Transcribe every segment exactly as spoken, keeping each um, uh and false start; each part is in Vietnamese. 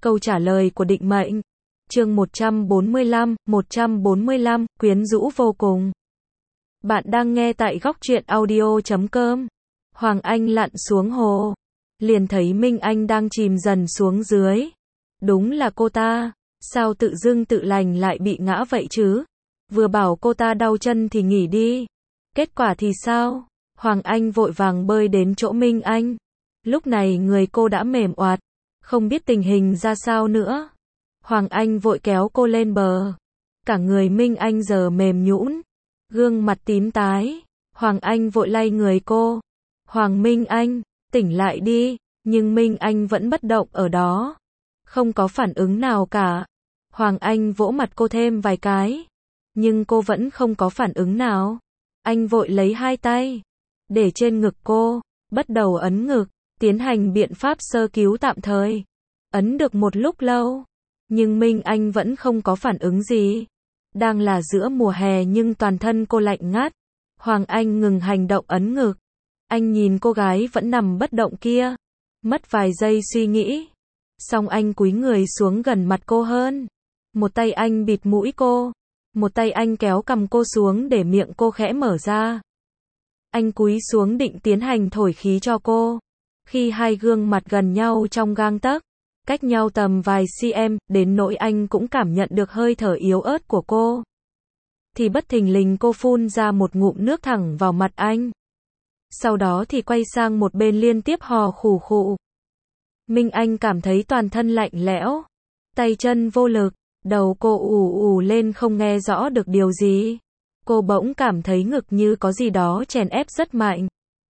Câu trả lời của định mệnh. Chương một trăm bốn mươi lăm, một trăm bốn mươi lăm, quyến rũ vô cùng. Bạn đang nghe tại góc truyện audio chấm com. Hoàng Anh lặn xuống hồ, liền thấy Minh Anh đang chìm dần xuống dưới. Đúng là cô ta, sao tự dưng tự lành lại bị ngã vậy chứ? Vừa bảo cô ta đau chân thì nghỉ đi. Kết quả thì sao? Hoàng Anh vội vàng bơi đến chỗ Minh Anh. Lúc này người cô đã mềm oạt, không biết tình hình ra sao nữa. Hoàng Anh vội kéo cô lên bờ. Cả người Minh Anh giờ mềm nhũn, gương mặt tím tái. Hoàng Anh vội lay người cô. Hoàng Minh Anh, tỉnh lại đi. Nhưng Minh Anh vẫn bất động ở đó, không có phản ứng nào cả. Hoàng Anh vỗ mặt cô thêm vài cái, nhưng cô vẫn không có phản ứng nào. Anh vội lấy hai tay để trên ngực cô, bắt đầu ấn ngực, tiến hành biện pháp sơ cứu tạm thời. Ấn được một lúc lâu, nhưng Minh Anh vẫn không có phản ứng gì. Đang là giữa mùa hè nhưng toàn thân cô lạnh ngắt. Hoàng Anh ngừng hành động ấn ngực. Anh nhìn cô gái vẫn nằm bất động kia, mất vài giây suy nghĩ. Xong anh cúi người xuống gần mặt cô hơn. Một tay anh bịt mũi cô, một tay anh kéo cằm cô xuống để miệng cô khẽ mở ra. Anh cúi xuống định tiến hành thổi khí cho cô. Khi hai gương mặt gần nhau trong gang tấc, cách nhau tầm vài cm, đến nỗi anh cũng cảm nhận được hơi thở yếu ớt của cô, thì bất thình lình cô phun ra một ngụm nước thẳng vào mặt anh. Sau đó thì quay sang một bên liên tiếp hò khủ khụ. Minh Anh cảm thấy toàn thân lạnh lẽo, tay chân vô lực, đầu cô ù ù lên không nghe rõ được điều gì. Cô bỗng cảm thấy ngực như có gì đó chèn ép rất mạnh.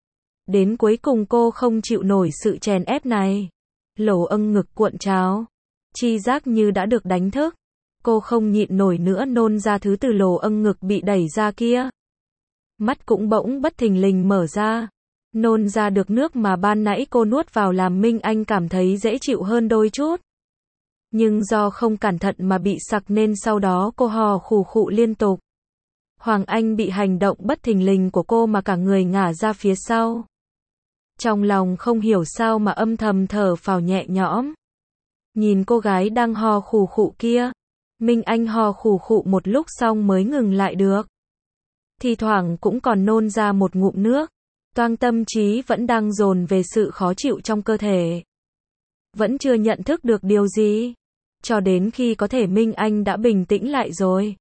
Đến cuối cùng cô không chịu nổi sự chèn ép này. Lỗ âng ngực cuộn trào, chi giác như đã được đánh thức. Cô không nhịn nổi nữa nôn ra thứ từ lỗ âng ngực bị đẩy ra kia. Mắt cũng bỗng bất thình lình mở ra. Nôn ra được nước mà ban nãy cô nuốt vào làm Minh Anh cảm thấy dễ chịu hơn đôi chút. Nhưng do không cẩn thận mà bị sặc nên sau đó cô hò khủ khụ liên tục. Hoàng Anh bị hành động bất thình lình của cô mà cả người ngả ra phía sau. Trong lòng không hiểu sao mà âm thầm thở phào nhẹ nhõm. Nhìn cô gái đang hò khủ khụ kia, Minh Anh hò khủ khụ một lúc xong mới ngừng lại được. Thì thoảng cũng còn nôn ra một ngụm nước. Toang tâm trí vẫn đang dồn về sự khó chịu trong cơ thể. Vẫn chưa nhận thức được điều gì. Cho đến khi có thể Minh Anh đã bình tĩnh lại rồi.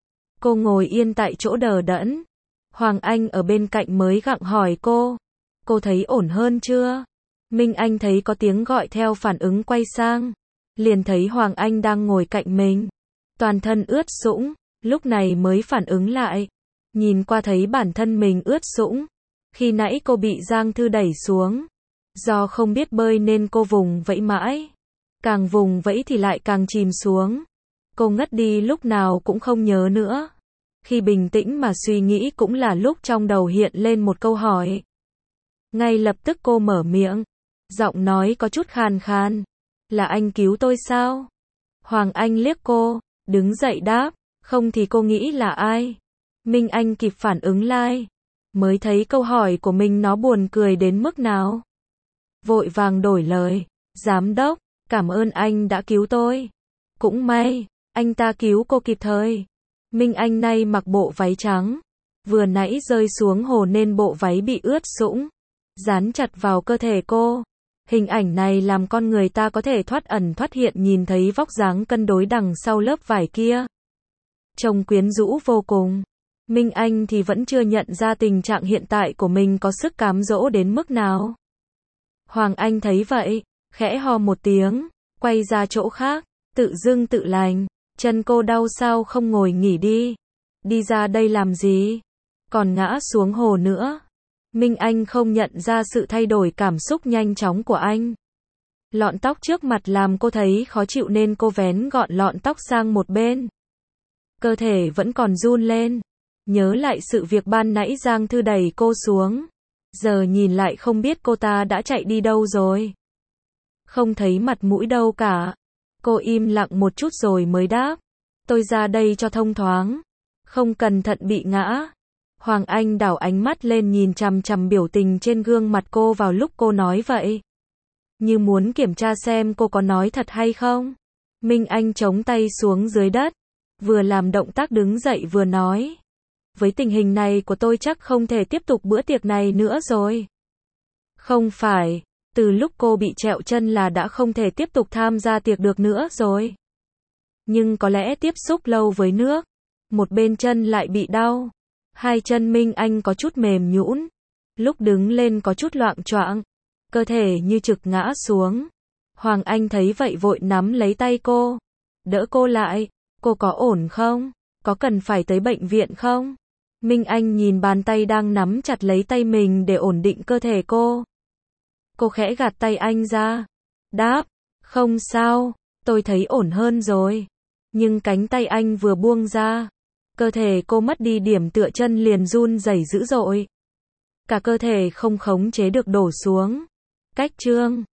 Cô ngồi yên tại chỗ đờ đẫn. Hoàng Anh ở bên cạnh mới gặng hỏi cô. Cô thấy ổn hơn chưa? Minh Anh thấy có tiếng gọi theo phản ứng quay sang. Liền thấy Hoàng Anh đang ngồi cạnh mình. Toàn thân ướt sũng. Lúc này mới phản ứng lại. Nhìn qua thấy bản thân mình ướt sũng. Khi nãy cô bị Giang Thư đẩy xuống. Do không biết bơi nên cô vùng vẫy mãi. Càng vùng vẫy thì lại càng chìm xuống. Cô ngất đi lúc nào cũng không nhớ nữa. Khi bình tĩnh mà suy nghĩ cũng là lúc trong đầu hiện lên một câu hỏi. Ngay lập tức cô mở miệng. Giọng nói có chút khàn khàn. Là anh cứu tôi sao? Hoàng Anh liếc cô, đứng dậy đáp. Không thì cô nghĩ là ai? Minh Anh kịp phản ứng lại. Mới thấy câu hỏi của mình nó buồn cười đến mức nào. Vội vàng đổi lời. Giám đốc, cảm ơn anh đã cứu tôi. Cũng may, anh ta cứu cô kịp thời. Minh Anh nay mặc bộ váy trắng. Vừa nãy rơi xuống hồ nên bộ váy bị ướt sũng. Dán chặt vào cơ thể cô. Hình ảnh này làm con người ta có thể thoát ẩn thoát hiện nhìn thấy vóc dáng cân đối đằng sau lớp vải kia. Trông quyến rũ vô cùng. Minh Anh thì vẫn chưa nhận ra tình trạng hiện tại của mình có sức cám dỗ đến mức nào. Hoàng Anh thấy vậy, khẽ ho một tiếng, quay ra chỗ khác, tự dưng tự lành. Chân cô đau sao không ngồi nghỉ đi. Đi ra đây làm gì? Còn ngã xuống hồ nữa. Minh Anh không nhận ra sự thay đổi cảm xúc nhanh chóng của anh. Lọn tóc trước mặt làm cô thấy khó chịu nên cô vén gọn lọn tóc sang một bên. Cơ thể vẫn còn run lên. Nhớ lại sự việc ban nãy Giang Thư đẩy cô xuống. Giờ nhìn lại không biết cô ta đã chạy đi đâu rồi. Không thấy mặt mũi đâu cả. Cô im lặng một chút rồi mới đáp. Tôi ra đây cho thông thoáng. Không cẩn thận bị ngã. Hoàng Anh đảo ánh mắt lên nhìn chằm chằm biểu tình trên gương mặt cô vào lúc cô nói vậy. như muốn kiểm tra xem cô có nói thật hay không. Minh Anh chống tay xuống dưới đất, vừa làm động tác đứng dậy vừa nói. Với tình hình này của tôi chắc không thể tiếp tục bữa tiệc này nữa rồi. Không phải, từ lúc cô bị trẹo chân là đã không thể tiếp tục tham gia tiệc được nữa rồi. Nhưng có lẽ tiếp xúc lâu với nước, một bên chân lại bị đau. Hai chân Minh Anh có chút mềm nhũn, lúc đứng lên có chút loạng choạng, cơ thể như trực ngã xuống. Hoàng Anh thấy vậy vội nắm lấy tay cô, đỡ cô lại. Cô có ổn không? Có cần phải tới bệnh viện không? Minh Anh nhìn bàn tay đang nắm chặt lấy tay mình để ổn định cơ thể cô. Cô khẽ gạt tay anh ra, đáp, không sao, tôi thấy ổn hơn rồi. Nhưng cánh tay anh vừa buông ra, cơ thể cô mất đi điểm tựa, chân liền run rẩy dữ dội. Cả cơ thể không khống chế được đổ xuống. Cách chương